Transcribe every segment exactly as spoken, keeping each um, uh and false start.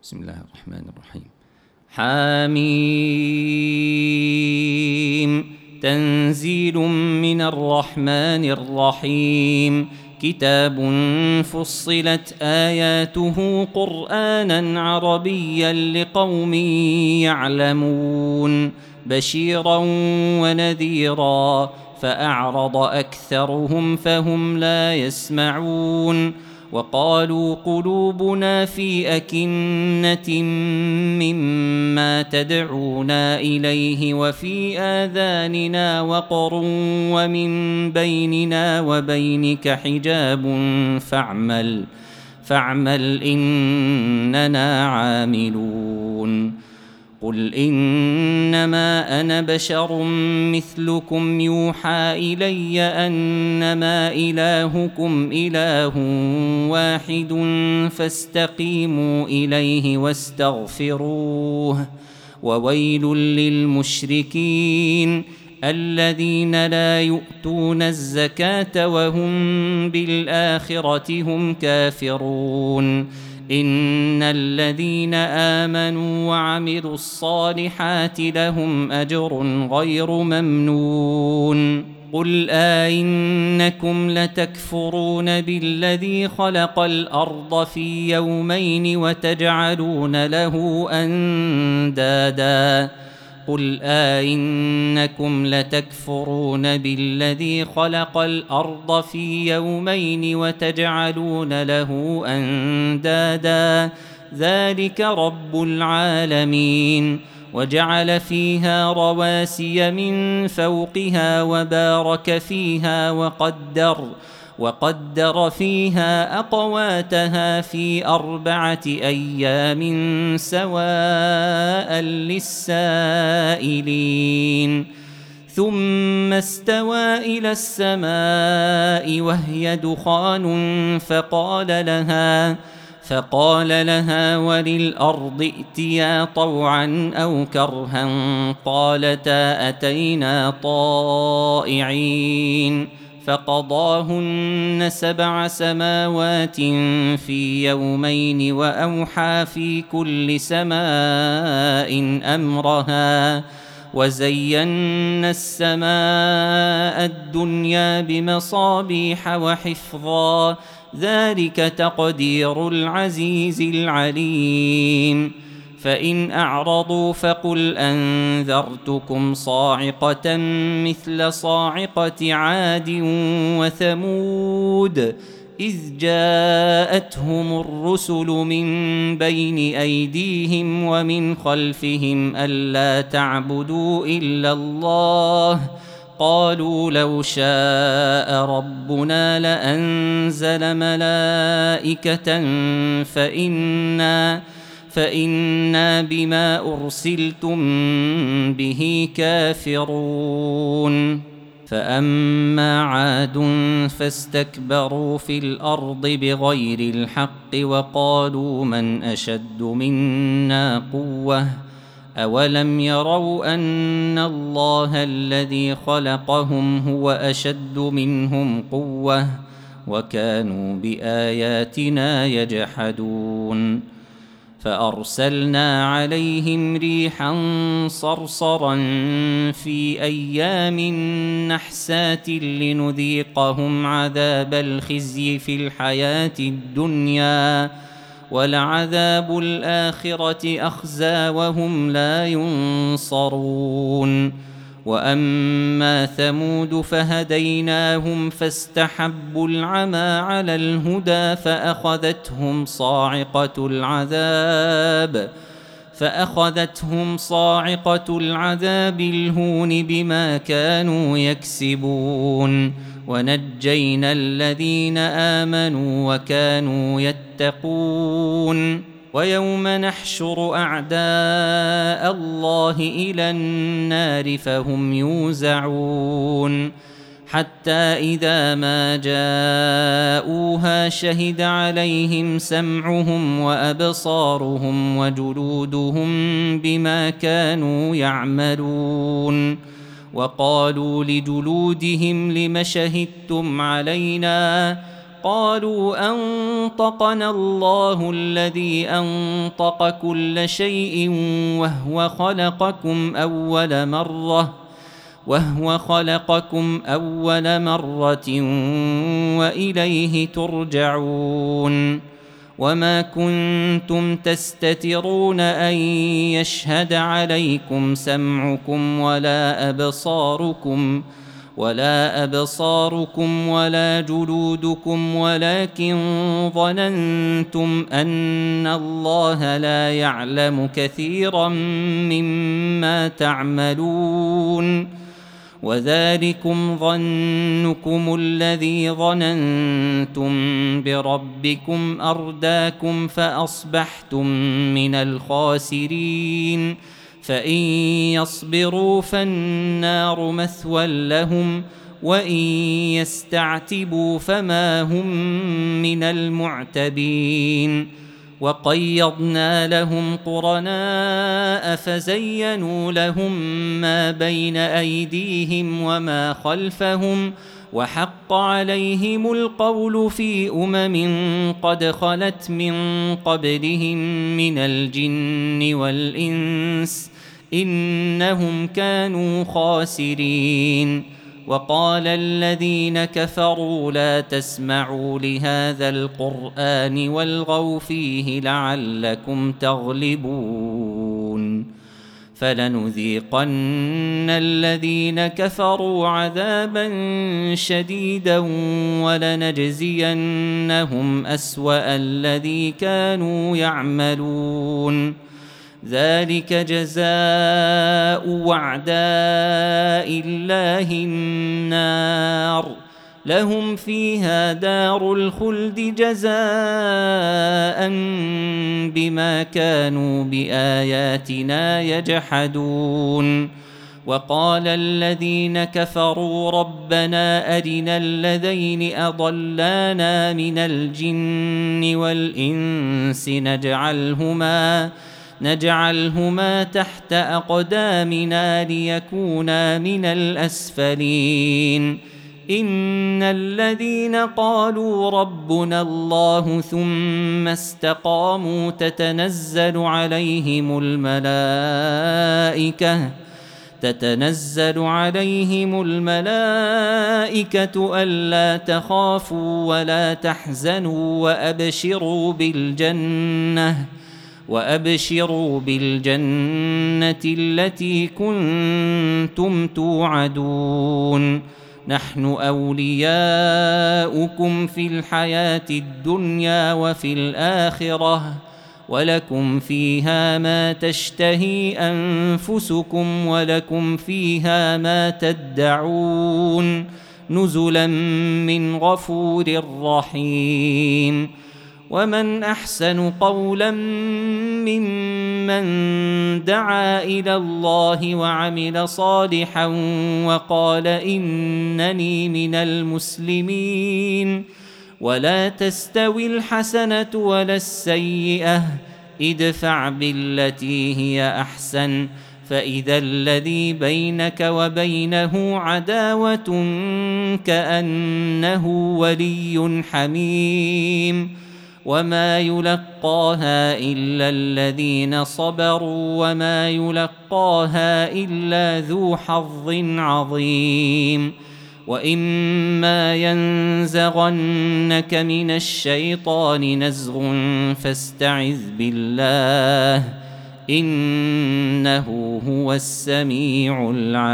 بسم الله الرحمن الرحيم. حاميم تنزيل من الرحمن الرحيم. كتاب فصلت آياته قرآنا عربيا لقوم يعلمون بشيرا ونذيرا فأعرض أكثرهم فهم لا يسمعون. وقالوا قلوبنا في أكنة مما تدعونا إليه وفي آذاننا وقر ومن بيننا وبينك حجاب فاعمل فاعمل إننا عاملون. قل إنما أنا بشر مثلكم يوحى إلي أنما إلهكم إله واحد فاستقيموا إليه واستغفروه. وويل للمشركين الذين لا يؤتون الزكاة وهم بالآخرة هم كافرون. إن الذين آمنوا وعملوا الصالحات لهم أجر غير ممنون. قل آئنكم لتكفرون بالذي خلق الأرض في يومين وتجعلون له أندادا قل آئنكم لتكفرون بالذي خلق الأرض في يومين وتجعلون له أندادا ذلك رب العالمين. وجعل فيها رواسي من فوقها وبارك فيها وقدر وقدر فيها أقواتها في أربعة أيام سواء للسائلين. ثم استوى إلى السماء وهي دخان فقال لها فقال لها وللأرض ائتيا طوعا أو كرها قالتا أتينا طائعين. فقضاهن سبع سماوات في يومين وأوحى في كل سماء أمرها وزينا السماء الدنيا بمصابيح وحفظا ذلك تقدير العزيز العليم. فإن أعرضوا فقل أنذرتكم صاعقة مثل صاعقة عاد وثمود إذ جاءتهم الرسل من بين أيديهم ومن خلفهم ألا تعبدوا إلا الله قالوا لو شاء ربنا لأنزل ملائكة فإنا فإنا بما أرسلتم به كافرون. فأما عاد فاستكبروا في الأرض بغير الحق وقالوا من أشد منا قوة أولم يروا أن الله الذي خلقهم هو أشد منهم قوة وكانوا بآياتنا يجحدون. فأرسلنا عليهم ريحا صرصرا في أيام نحسات لنذيقهم عذاب الخزي في الحياة الدنيا ولعذاب الآخرة أخزى وهم لا ينصرون. وأما ثمود فهديناهم فاستحبوا العمى على الهدى فأخذتهم صاعقة العذاب فأخذتهم صاعقة العذاب الهون بما كانوا يكسبون. ونجينا الذين آمنوا وكانوا يتقون. ويوم نحشر أعداء الله إلى النار فهم يوزعون حتى إذا ما جاءوها شهد عليهم سمعهم وأبصارهم وجلودهم بما كانوا يعملون. وقالوا لجلودهم لم شهدتم علينا قالوا أنطقنا الله الذي أنطق كل شيء وهو خلقكم أول مرة وهو خلقكم أول مرة وإليه ترجعون وما كنتم تستترون أن يشهد عليكم سمعكم ولا أبصاركم ولا أبصاركم ولا جلودكم ولكن ظننتم أن الله لا يعلم كثيرا مما تعملون وذلكم ظنكم الذي ظننتم بربكم أرداكم فأصبحتم من الخاسرين فإن يصبروا فالنار مثوى لهم وإن يستعتبوا فما هم من المعتبين وقيضنا لهم قرناء فزينوا لهم ما بين أيديهم وما خلفهم وحق عليهم القول في أمم قد خلت من قبلهم من الجن والإنس إنهم كانوا خاسرين وقال الذين كفروا لا تسمعوا لهذا القرآن والغوا فيه لعلكم تغلبون فلنذيقن الذين كفروا عذابا شديدا ولنجزينهم أسوأ الذي كانوا يعملون ذلك جزاء وعداء الله النار لهم فيها دار الخلد جزاء بما كانوا بآياتنا يجحدون وقال الذين كفروا ربنا أرنا الذين أضلانا من الجن والإنس نجعلهما نجعلهما تحت أقدامنا ليكونا من الأسفلين إن الذين قالوا ربنا الله ثم استقاموا تتنزل عليهم الملائكة تتنزل عليهم الملائكة ألا تخافوا ولا تحزنوا وأبشروا بالجنة وأبشروا بالجنة التي كنتم توعدون نحن أولياؤكم في الحياة الدنيا وفي الآخرة ولكم فيها ما تشتهي أنفسكم ولكم فيها ما تدعون نزلا من غفور رحيم ومن أحسن قولا ممن دعا إلى الله وعمل صالحا وقال إنني من المسلمين ولا تستوي الحسنة ولا السيئة ادفع بالتي هي أحسن فإذا الذي بينك وبينه عداوة كأنه ولي حميم وما يلقاها إلا الذين صبروا وما يلقاها إلا ذو حظ عظيم وإما ينزغنك من الشيطان نزغ فاستعذ بالله إنه هو السميع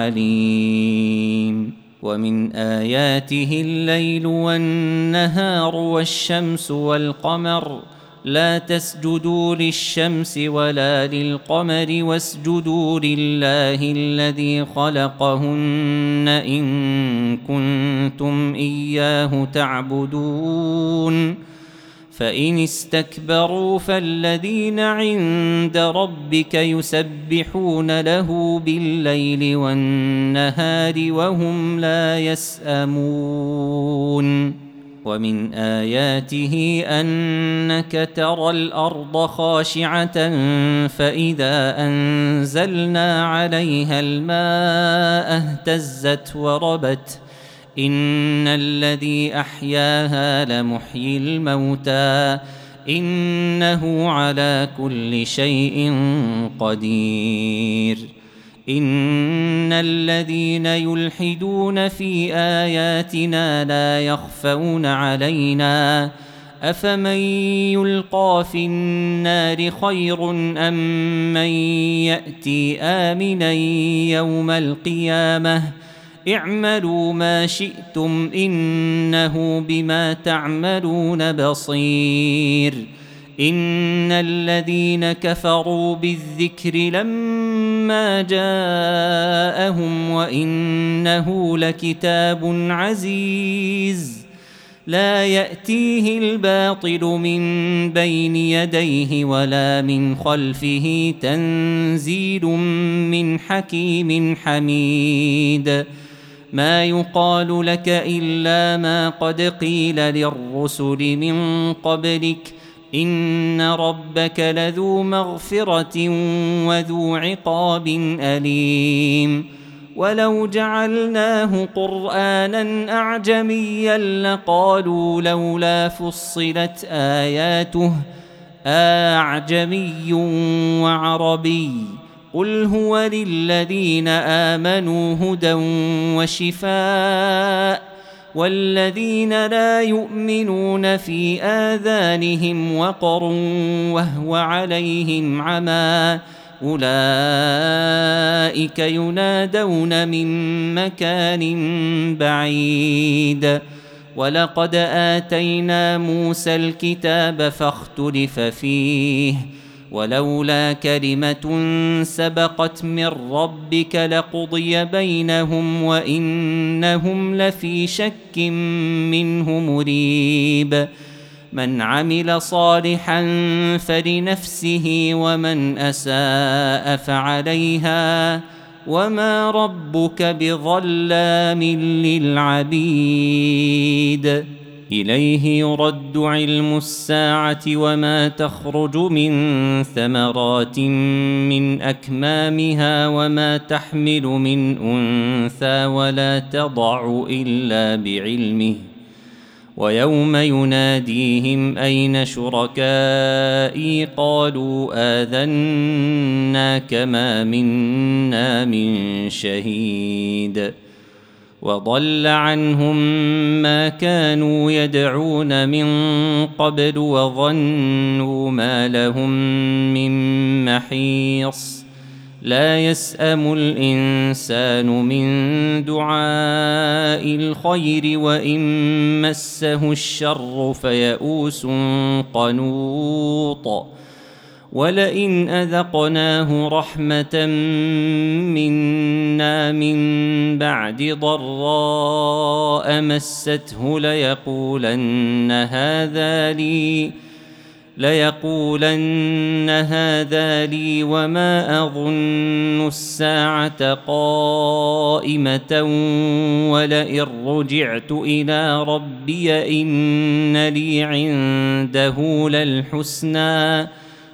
العليم ومن آياته الليل والنهار والشمس والقمر لا تسجدوا للشمس ولا للقمر واسجدوا لله الذي خلقهن إن كنتم إياه تعبدون فإن استكبروا فالذين عند ربك يسبحون له بالليل والنهار وهم لا يسأمون ومن آياته أنك ترى الأرض خاشعة فإذا أنزلنا عليها الماء اهتزت وربت إن الذي أحياها لمحيي الموتى إنه على كل شيء قدير إن الذين يلحدون في آياتنا لا يخفون علينا أفمن يلقى في النار خير أم من يأتي آمنا يوم القيامة اعملوا ما شئتم إنه بما تعملون بصير إن الذين كفروا بالذكر لما جاءهم وإنه لكتاب عزيز لا يأتيه الباطل من بين يديه ولا من خلفه تنزيل من حكيم حميد ما يقال لك إلا ما قد قيل للرسل من قبلك إن ربك لذو مغفرة وذو عقاب أليم ولو جعلناه قرآنا أعجميا لقالوا لولا فصلت آياته أعجمي وعربي قل هو للذين آمنوا هدى وشفاء والذين لا يؤمنون في آذانهم وقر وهو عليهم عمى أولئك ينادون من مكان بعيد ولقد آتينا موسى الكتاب فاختلف فيه ولولا كلمة سبقت من ربك لقضي بينهم وإنهم لفي شك منه مريب من عمل صالحا فلنفسه ومن أساء فعليها وما ربك بظلام للعبيد إليه يرد علم الساعة وما تخرج من ثمرات من أكمامها وما تحمل من أنثى ولا تضع إلا بعلمه ويوم يناديهم أين شركائي قالوا آذناك ما منا من شهيد وضل عنهم ما كانوا يدعون من قبل وظنوا ما لهم من محيص لا يسأم الإنسان من دعاء الخير وإن مسه الشر فيئوس قنوط ولئن أذقناه رحمة منا من بعد ضراء مسته ليقولن هذا لي ليقولن هذا لي وما أظن الساعة قائمة ولئن رجعت إلى ربي إن لي عنده للحسنى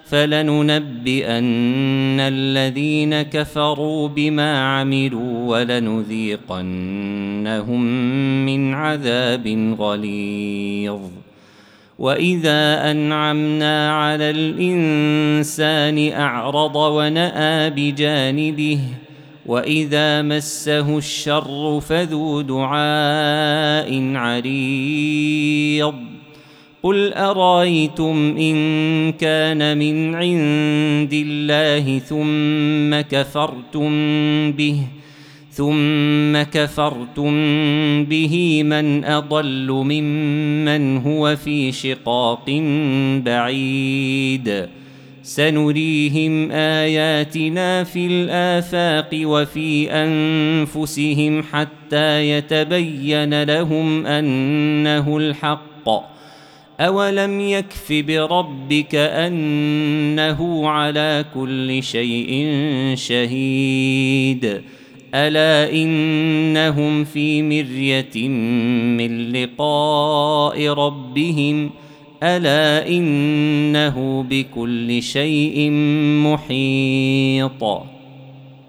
فلننبئن الذين كفروا بما عملوا ولنذيقنهم من عذاب غليظ وإذا أنعمنا على الإنسان أعرض ونأى بجانبه وإذا مسه الشر فذو دعاء عريض قل أرأيتم إن كان من عند الله ثم كفرتم به ثم كفرتم به من أضل ممن هو في شقاق بعيد سنريهم آياتنا في الآفاق وفي أنفسهم حتى يتبين لهم أنه الحق أولم يكف بربك أنه على كل شيء شهيد ألا إنهم في مرية من لقاء ربهم ألا إنه بكل شيء محيط